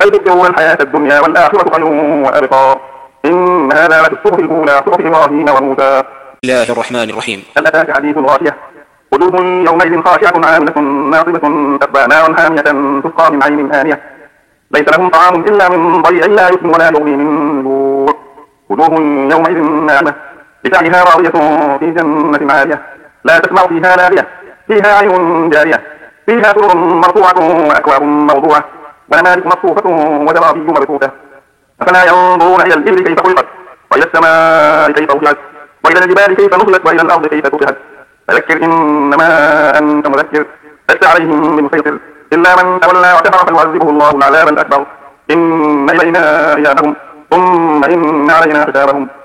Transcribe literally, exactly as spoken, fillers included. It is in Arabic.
بل تؤثرون الحياة الدنيا والآخرة خير وأبقى إن هذا لفي الصحف الأولى صحف إبراهيم وموسى. بسم الله الرحمن الرحيم. هل أتاك حديث الغاشية وجوه يومئذ خاشعة عاملة ناصبة تصلى نارا حامية تسقى من عين آنية ليس لهم طعام إلا من ضريع لا يسمن ولا يغني من جوع وجوه يومئذ ناعمة لسعيها راضية في جنة عالية لا تسمع فيها لاغية فيها عين جارية فيها سرر مرفوعة وأكواب موضوعة ونمارق مصفوفة وزرابي مبثوثة أفلا ينظرون إلى الإبل كيف خلقت وإلى السماء كيف رفعت وإلى الجبال كيف نصبت وإلى الأرض كيف سطحت فذكر إنما أنت مذكر لست عليهم بمسيطر إلا من تولى وكفر فيعذبه الله العذاب الأكبر إن إلينا إيابهم ثم إن علينا حسابهم